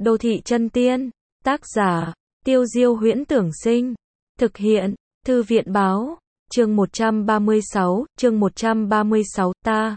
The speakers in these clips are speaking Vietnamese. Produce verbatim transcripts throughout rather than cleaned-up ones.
Đô thị chân tiên, tác giả, Tiêu Diêu Huyễn Tưởng Sinh, thực hiện, Thư viện báo, chương một trăm ba mươi sáu, chương một trăm ba mươi sáu, ta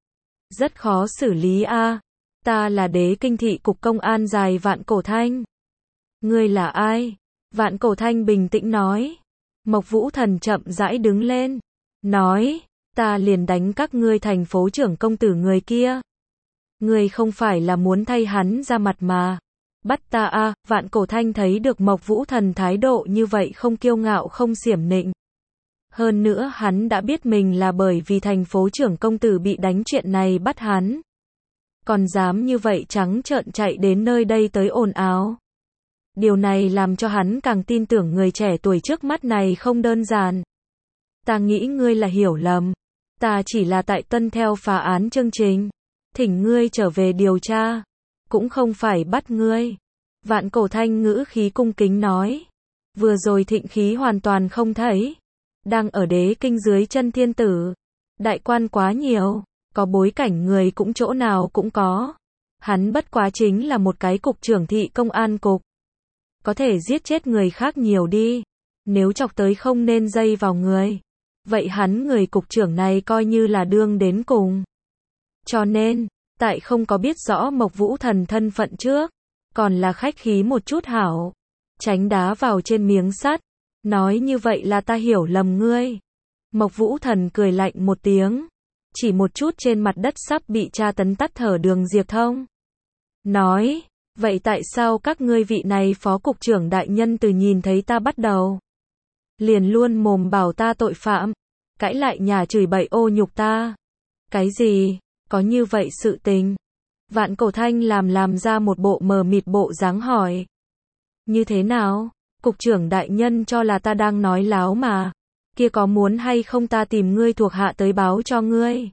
rất khó xử lý a, ta là Đế Kinh thị cục công an dài Vạn Cổ Thanh. Ngươi là ai? Vạn Cổ Thanh bình tĩnh nói. Mộc Vũ Thần chậm rãi đứng lên, nói, ta liền đánh các ngươi thành phố trưởng công tử người kia. Ngươi không phải là muốn thay hắn ra mặt mà. Bắt ta a, à, Vạn Cổ Thanh thấy được Mộc Vũ Thần thái độ như vậy không kiêu ngạo không xiểm nịnh. Hơn nữa hắn đã biết mình là bởi vì thành phố trưởng công tử bị đánh chuyện này bắt hắn. Còn dám như vậy trắng trợn chạy đến nơi đây tới ồn ào. Điều này làm cho hắn càng tin tưởng người trẻ tuổi trước mắt này không đơn giản. Ta nghĩ ngươi là hiểu lầm. Ta chỉ là tại tuân theo phá án chương trình. Thỉnh ngươi trở về điều tra. Cũng không phải bắt ngươi. Vạn Cổ Thanh ngữ khí cung kính nói. Vừa rồi thịnh khí hoàn toàn không thấy. Đang ở Đế Kinh dưới chân thiên tử. Đại quan quá nhiều. Có bối cảnh người cũng chỗ nào cũng có. Hắn bất quá chính là một cái cục trưởng thị công an cục. Có thể giết chết người khác nhiều đi. Nếu chọc tới không nên dây vào người. Vậy hắn người cục trưởng này coi như là đương đến cùng. Cho nên, tại không có biết rõ Mộc Vũ Thần thân phận trước. Còn là khách khí một chút hảo. Tránh đá vào trên miếng sắt. Nói như vậy là ta hiểu lầm ngươi. Mộc Vũ Thần cười lạnh một tiếng. Chỉ một chút trên mặt đất sắp bị tra tấn tắt thở Đường Diệp Thông. Nói, vậy tại sao các ngươi vị này phó cục trưởng đại nhân từ nhìn thấy ta bắt đầu liền luôn mồm bảo ta tội phạm, cãi lại nhà chửi bậy ô nhục ta. Cái gì? Có như vậy sự tình? Vạn Cổ Thanh làm làm ra một bộ mờ mịt bộ dáng hỏi. Như thế nào? Cục trưởng đại nhân cho là ta đang nói láo mà. Kia có muốn hay không ta tìm ngươi thuộc hạ tới báo cho ngươi?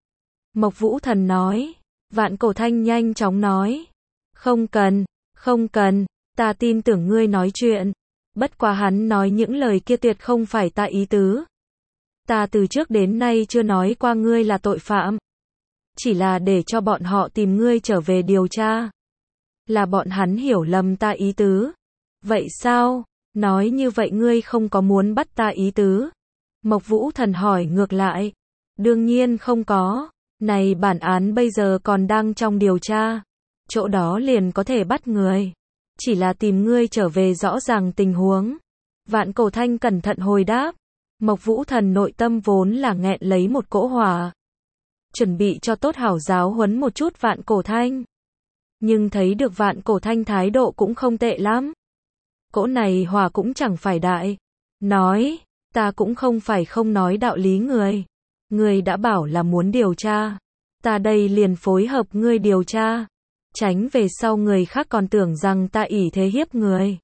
Mộc Vũ Thần nói. Vạn Cổ Thanh nhanh chóng nói. Không cần, không cần, ta tin tưởng ngươi nói chuyện. Bất quá hắn nói những lời kia tuyệt không phải ta ý tứ. Ta từ trước đến nay chưa nói qua ngươi là tội phạm. Chỉ là để cho bọn họ tìm ngươi trở về điều tra. Là bọn hắn hiểu lầm ta ý tứ. Vậy sao? Nói như vậy ngươi không có muốn bắt ta ý tứ? Mộc Vũ Thần hỏi ngược lại. Đương nhiên không có. Này bản án bây giờ còn đang trong điều tra. Chỗ đó liền có thể bắt người. Chỉ là tìm ngươi trở về rõ ràng tình huống. Vạn Cổ Thanh cẩn thận hồi đáp. Mộc Vũ Thần nội tâm vốn là nghẹn lấy một cỗ hỏa. Chuẩn bị cho tốt hảo giáo huấn một chút Vạn Cổ Thanh. Nhưng thấy được Vạn Cổ Thanh thái độ cũng không tệ lắm. Cỗ này hỏa cũng chẳng phải đại. Nói, ta cũng không phải không nói đạo lý người. Người đã bảo là muốn điều tra. Ta đây liền phối hợp ngươi điều tra. Tránh về sau người khác còn tưởng rằng ta ỷ thế hiếp người.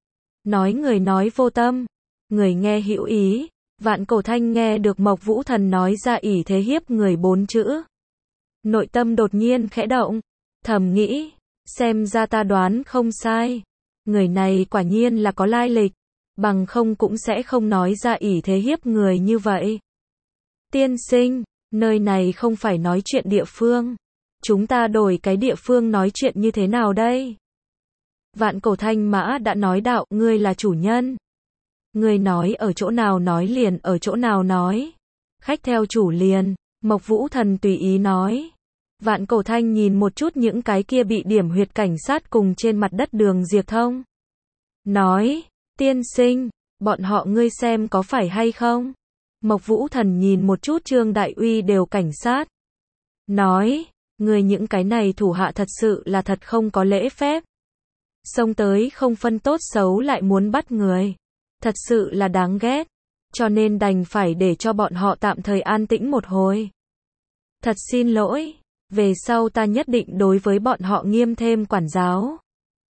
Nói người nói vô tâm. Người nghe hữu ý. Vạn Cổ Thanh nghe được Mộc Vũ Thần nói ra ỷ thế hiếp người bốn chữ. Nội tâm đột nhiên khẽ động. Thầm nghĩ. Xem ra ta đoán không sai. Người này quả nhiên là có lai lịch. Bằng không cũng sẽ không nói ra ỷ thế hiếp người như vậy. Tiên sinh, nơi này không phải nói chuyện địa phương. Chúng ta đổi cái địa phương nói chuyện như thế nào đây? Vạn Cổ Thanh Mã đã nói đạo, ngươi là chủ nhân. Ngươi nói ở chỗ nào nói liền ở chỗ nào nói. Khách theo chủ liền, Mộc Vũ Thần tùy ý nói. Vạn Cổ Thanh nhìn một chút những cái kia bị điểm huyệt cảnh sát cùng trên mặt đất Đường Diệp Thông. Nói, tiên sinh, bọn họ ngươi xem có phải hay không? Mộc Vũ Thần nhìn một chút Trương Đại Uy đều cảnh sát. Nói, người những cái này thủ hạ thật sự là thật không có lễ phép. Xông tới không phân tốt xấu lại muốn bắt người. Thật sự là đáng ghét. Cho nên đành phải để cho bọn họ tạm thời an tĩnh một hồi. Thật xin lỗi. Về sau ta nhất định đối với bọn họ nghiêm thêm quản giáo.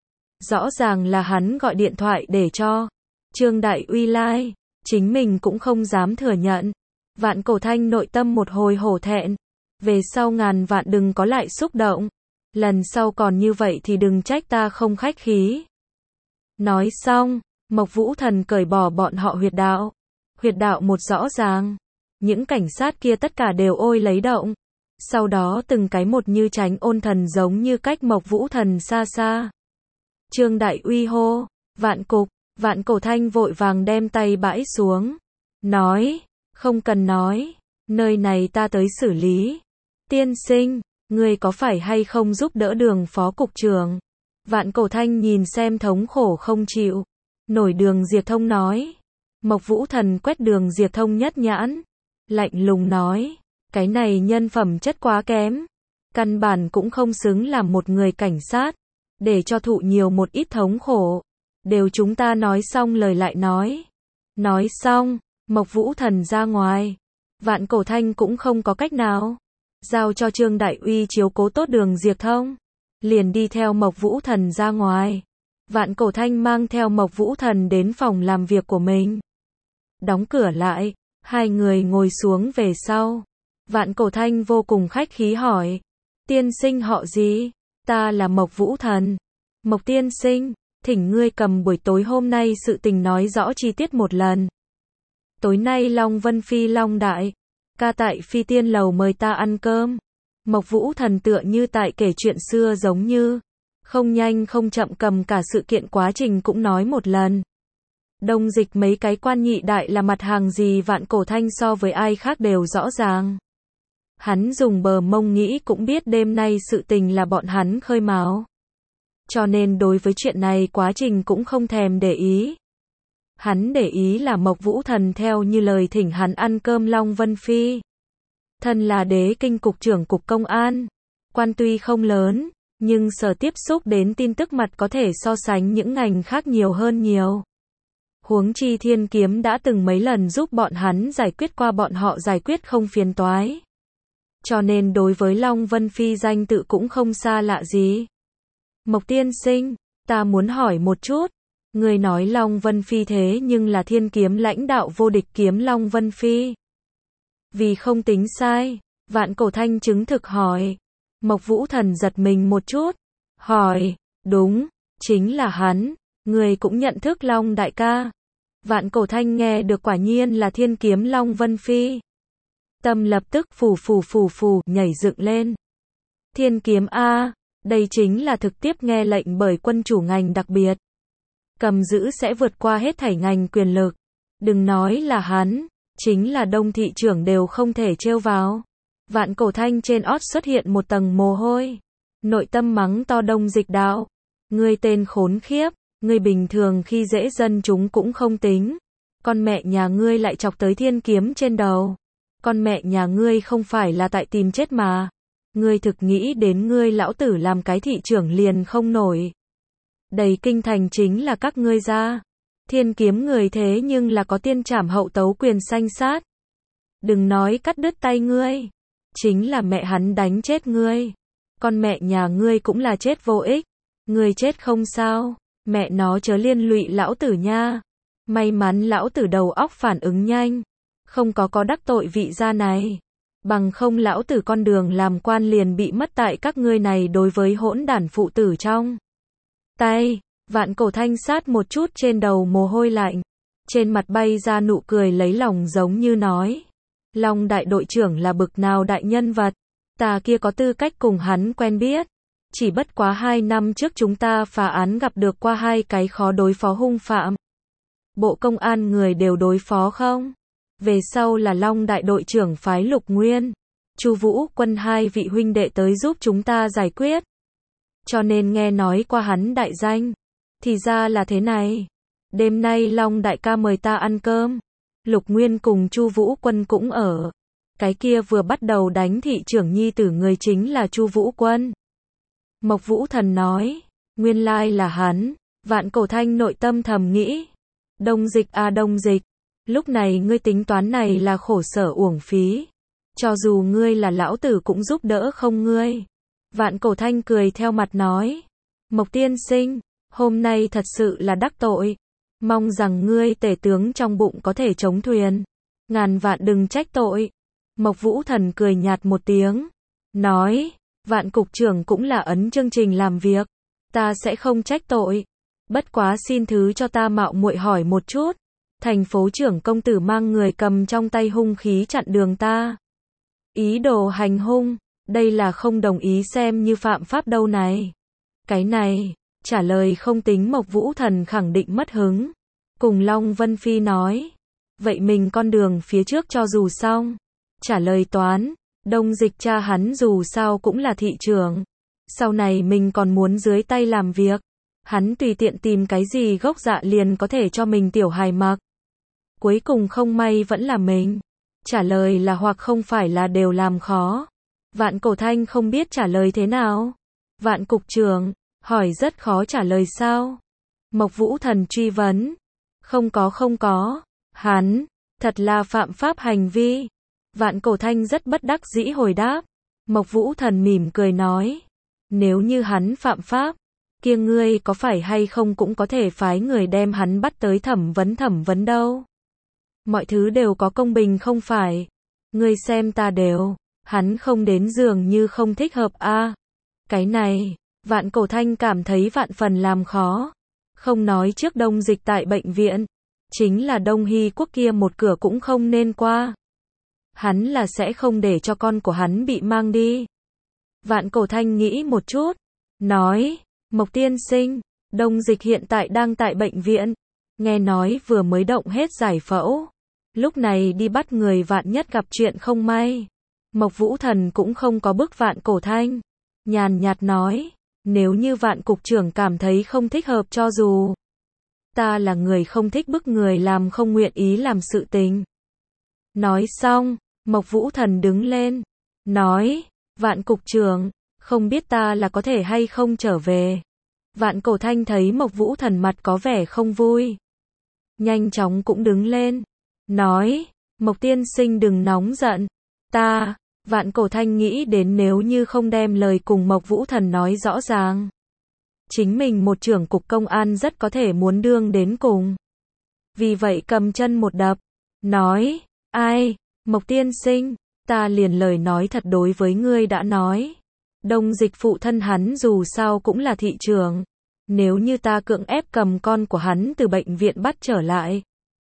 Rõ ràng là hắn gọi điện thoại để cho Trương Đại Uy lai. Chính mình cũng không dám thừa nhận. Vạn Cổ Thanh nội tâm một hồi hổ thẹn. Về sau ngàn vạn đừng có lại xúc động. Lần sau còn như vậy thì đừng trách ta không khách khí. Nói xong, Mộc Vũ Thần cởi bỏ bọn họ huyệt đạo. Huyệt đạo một rõ ràng. Những cảnh sát kia tất cả đều ôi lấy động. Sau đó từng cái một như tránh ôn thần giống như cách Mộc Vũ Thần xa xa. Trương Đại Uy hô, Vạn Cục, Vạn Cổ Thanh vội vàng đem tay bãi xuống. Nói, không cần nói, nơi này ta tới xử lý. Tiên sinh, ngươi có phải hay không giúp đỡ Đường phó cục trưởng? Vạn Cổ Thanh nhìn xem thống khổ không chịu nổi Đường Diệp Thông nói. Mộc Vũ Thần quét Đường Diệp Thông nhất nhãn, lạnh lùng nói, cái này nhân phẩm chất quá kém, căn bản cũng không xứng làm một người cảnh sát, để cho thụ nhiều một ít thống khổ. Đều chúng ta nói xong lời lại nói. Nói xong, Mộc Vũ Thần ra ngoài. Vạn Cổ Thanh cũng không có cách nào, giao cho Trương Đại Uy chiếu cố tốt Đường Diệp Thông, liền đi theo Mộc Vũ Thần ra ngoài. Vạn Cổ Thanh mang theo Mộc Vũ Thần đến phòng làm việc của mình, đóng cửa lại, hai người ngồi xuống về sau. Vạn Cổ Thanh vô cùng khách khí hỏi, tiên sinh họ gì? Ta là Mộc Vũ Thần. Mộc tiên sinh, thỉnh ngươi cầm buổi tối hôm nay sự tình nói rõ chi tiết một lần. Tối nay Long Vân Phi Long Đại ca tại Phi Tiên Lầu mời ta ăn cơm. Mộc Vũ Thần tựa như tại kể chuyện xưa giống như, không nhanh không chậm cầm cả sự kiện quá trình cũng nói một lần. Đông Dịch mấy cái quan nhị đại là mặt hàng gì Vạn Cổ Thanh so với ai khác đều rõ ràng. Hắn dùng bờ mông nghĩ cũng biết đêm nay sự tình là bọn hắn khơi mào. Cho nên đối với chuyện này quá trình cũng không thèm để ý. Hắn để ý là Mộc Vũ Thần theo như lời thỉnh hắn ăn cơm Long Vân Phi. Thân là Đế Kinh cục trưởng cục công an, quan tuy không lớn, nhưng sở tiếp xúc đến tin tức mặt có thể so sánh những ngành khác nhiều hơn nhiều. Huống chi Thiên Kiếm đã từng mấy lần giúp bọn hắn giải quyết qua bọn họ giải quyết không phiền toái. Cho nên đối với Long Vân Phi danh tự cũng không xa lạ gì. Mộc tiên sinh, ta muốn hỏi một chút. Người nói Long Vân Phi thế nhưng là Thiên Kiếm lãnh đạo vô địch kiếm Long Vân Phi. Vì không tính sai, Vạn Cổ Thanh chứng thực hỏi. Mộc Vũ Thần giật mình một chút. Hỏi, đúng, chính là hắn. Người cũng nhận thức Long đại ca. Vạn Cổ Thanh nghe được quả nhiên là Thiên Kiếm Long Vân Phi. Tâm lập tức phù phù phù phù nhảy dựng lên. Thiên Kiếm A, đây chính là thực tiếp nghe lệnh bởi quân chủ ngành đặc biệt. Cầm giữ sẽ vượt qua hết thảy ngành quyền lực. Đừng nói là hắn, chính là Đông thị trưởng đều không thể trêu vào. Vạn Cổ Thanh trên ót xuất hiện một tầng mồ hôi. Nội tâm mắng to Đông Dịch đạo. Ngươi tên khốn khiếp, ngươi bình thường khi dễ dân chúng cũng không tính. Con mẹ nhà ngươi lại chọc tới Thiên Kiếm trên đầu. Con mẹ nhà ngươi không phải là tại tìm chết mà. Ngươi thực nghĩ đến ngươi lão tử làm cái thị trưởng liền không nổi. Đầy kinh thành chính là các ngươi ra. Thiên Kiếm người thế nhưng là có tiên trảm hậu tấu quyền sanh sát. Đừng nói cắt đứt tay ngươi. Chính là mẹ hắn đánh chết ngươi. Con mẹ nhà ngươi cũng là chết vô ích. Ngươi chết không sao. Mẹ nó chớ liên lụy lão tử nha. May mắn lão tử đầu óc phản ứng nhanh. Không có có đắc tội vị gia này. Bằng không lão tử con đường làm quan liền bị mất tại các ngươi này đối với hỗn đản phụ tử trong tay. Vạn Cổ Thanh sát một chút trên đầu mồ hôi lạnh. Trên mặt bay ra nụ cười lấy lòng giống như nói. Long đại đội trưởng là bực nào đại nhân vật. Ta kia có tư cách cùng hắn quen biết. Chỉ bất quá hai năm trước chúng ta phá án gặp được qua hai cái khó đối phó hung phạm. Bộ công an người đều đối phó không? Về sau là Long đại đội trưởng phái Lục Nguyên, Chu Vũ Quân hai vị huynh đệ tới giúp chúng ta giải quyết. Cho nên nghe nói qua hắn đại danh. Thì ra là thế này. Đêm nay Long đại ca mời ta ăn cơm. Lục Nguyên cùng Chu Vũ Quân cũng ở. Cái kia vừa bắt đầu đánh thị trưởng nhi tử người chính là Chu Vũ Quân. Mộc Vũ Thần nói, nguyên lai là hắn. Vạn Cổ Thanh nội tâm thầm nghĩ. Đông Dịch à Đông Dịch. Lúc này ngươi tính toán này là khổ sở uổng phí. Cho dù ngươi là lão tử cũng giúp đỡ không ngươi. Vạn Cổ Thanh cười theo mặt nói. Mộc tiên sinh, hôm nay thật sự là đắc tội. Mong rằng ngươi tể tướng trong bụng có thể chống thuyền. Ngàn vạn đừng trách tội. Mộc Vũ Thần cười nhạt một tiếng. Nói, Vạn cục trưởng cũng là ấn chương trình làm việc. Ta sẽ không trách tội. Bất quá xin thứ cho ta mạo muội hỏi một chút. Thành phố trưởng công tử mang người cầm trong tay hung khí chặn đường ta. Ý đồ hành hung, đây là không đồng ý xem như phạm pháp đâu này. Cái này, Trả lời không tính Mộc Vũ Thần khẳng định mất hứng. Cùng Long Vân Phi nói. Vậy mình con đường phía trước cho dù xong. Trả lời toán. Đông Dịch cha hắn dù sao cũng là thị trưởng. Sau này mình còn muốn dưới tay làm việc. Hắn tùy tiện tìm cái gì gốc dạ liền có thể cho mình tiểu hài mặc. Cuối cùng không may vẫn là mình. Trả lời là hoặc không phải là đều làm khó. Vạn Cổ Thanh không biết trả lời thế nào. Vạn cục trưởng, hỏi rất khó trả lời sao? Mộc Vũ Thần truy vấn. Không có không có. Hắn, thật là phạm pháp hành vi. Vạn Cổ Thanh rất bất đắc dĩ hồi đáp. Mộc Vũ Thần mỉm cười nói. Nếu như hắn phạm pháp, kia ngươi có phải hay không cũng có thể phái người đem hắn bắt tới thẩm vấn thẩm vấn đâu. Mọi thứ đều có công bình không phải. Ngươi xem ta đều. Hắn không đến dường như không thích hợp a. À, cái này, Vạn Cổ Thanh cảm thấy vạn phần làm khó. Không nói trước Đông Dịch tại bệnh viện. Chính là Đông Hy Quốc kia một cửa cũng không nên qua. Hắn là sẽ không để cho con của hắn bị mang đi. Vạn Cổ Thanh nghĩ một chút. Nói, Mộc tiên sinh, Đông Dịch hiện tại đang tại bệnh viện. Nghe nói vừa mới động hết giải phẫu. Lúc này đi bắt người vạn nhất gặp chuyện không may. Mộc Vũ Thần cũng không có bức Vạn Cổ Thanh. Nhàn nhạt nói, nếu như Vạn cục trưởng cảm thấy không thích hợp cho dù. Ta là người không thích bức người làm không nguyện ý làm sự tình. Nói xong, Mộc Vũ Thần đứng lên. Nói, Vạn cục trưởng, không biết ta là có thể hay không trở về. Vạn Cổ Thanh thấy Mộc Vũ Thần mặt có vẻ không vui. Nhanh chóng cũng đứng lên. Nói, Mộc tiên sinh đừng nóng giận. Ta, Vạn Cổ Thanh nghĩ đến nếu như không đem lời cùng Mộc Vũ Thần nói rõ ràng. Chính mình một trưởng cục công an rất có thể muốn đương đến cùng. Vì vậy cầm chân một đập. Nói, ai, Mộc tiên sinh, ta liền lời nói thật đối với ngươi đã nói. Đông Dịch phụ thân hắn dù sao cũng là thị trưởng. Nếu như ta cưỡng ép cầm con của hắn từ bệnh viện bắt trở lại.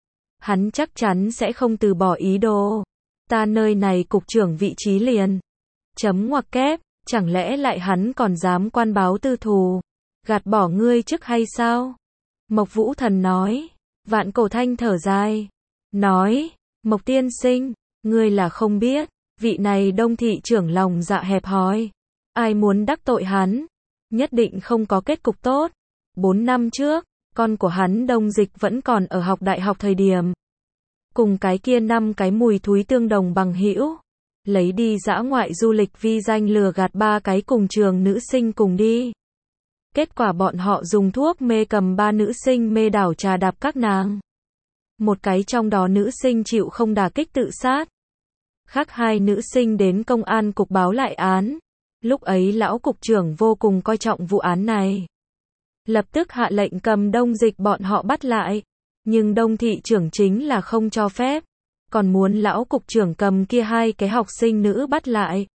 Hắn chắc chắn sẽ không từ bỏ ý đồ. Ta nơi này cục trưởng vị trí liền. Chấm ngoặc kép, chẳng lẽ lại hắn còn dám quan báo tư thù. Gạt bỏ ngươi trước hay sao? Mộc Vũ Thần nói. Vạn Cổ Thanh thở dài. Nói, Mộc tiên sinh, ngươi là không biết. Vị này Đông thị trưởng lòng dạ hẹp hòi. Ai muốn đắc tội hắn, nhất định không có kết cục tốt. Bốn năm trước, con của hắn Đông Dịch vẫn còn ở học đại học thời điểm. Cùng cái kia năm cái mùi thúi tương đồng bằng hữu. Lấy đi dã ngoại du lịch vi danh lừa gạt ba cái cùng trường nữ sinh cùng đi. Kết quả bọn họ dùng thuốc mê cầm ba nữ sinh mê đảo trà đạp các nàng. Một cái trong đó nữ sinh chịu không đả kích tự sát. Khác hai nữ sinh đến công an cục báo lại án. Lúc ấy lão cục trưởng vô cùng coi trọng vụ án này. Lập tức hạ lệnh cầm Đông Dịch bọn họ bắt lại. Nhưng Đông thị trưởng chính là không cho phép. Còn muốn lão cục trưởng cầm kia hai cái học sinh nữ bắt lại.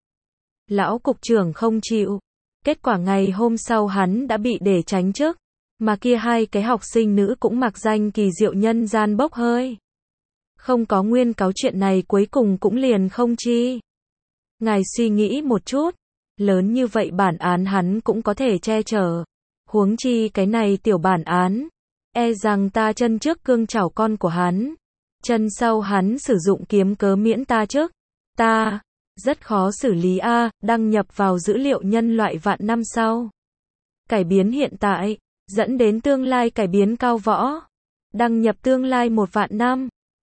Lão cục trưởng không chịu. Kết quả ngày hôm sau hắn đã bị để tránh chức. Mà kia hai cái học sinh nữ cũng mặc danh kỳ diệu nhân gian bốc hơi. Không có nguyên cáo chuyện này cuối cùng cũng liền không chi. Ngài suy nghĩ một chút. Lớn như vậy bản án hắn cũng có thể che chở. Huống chi cái này tiểu bản án. E rằng ta chân trước cương chảo con của hắn. Chân sau hắn sử dụng kiếm cớ miễn ta trước. Ta, rất khó xử lý a, đăng nhập vào dữ liệu nhân loại vạn năm sau. Cải biến hiện tại, dẫn đến tương lai cải biến cao võ. Đăng nhập tương lai một vạn năm.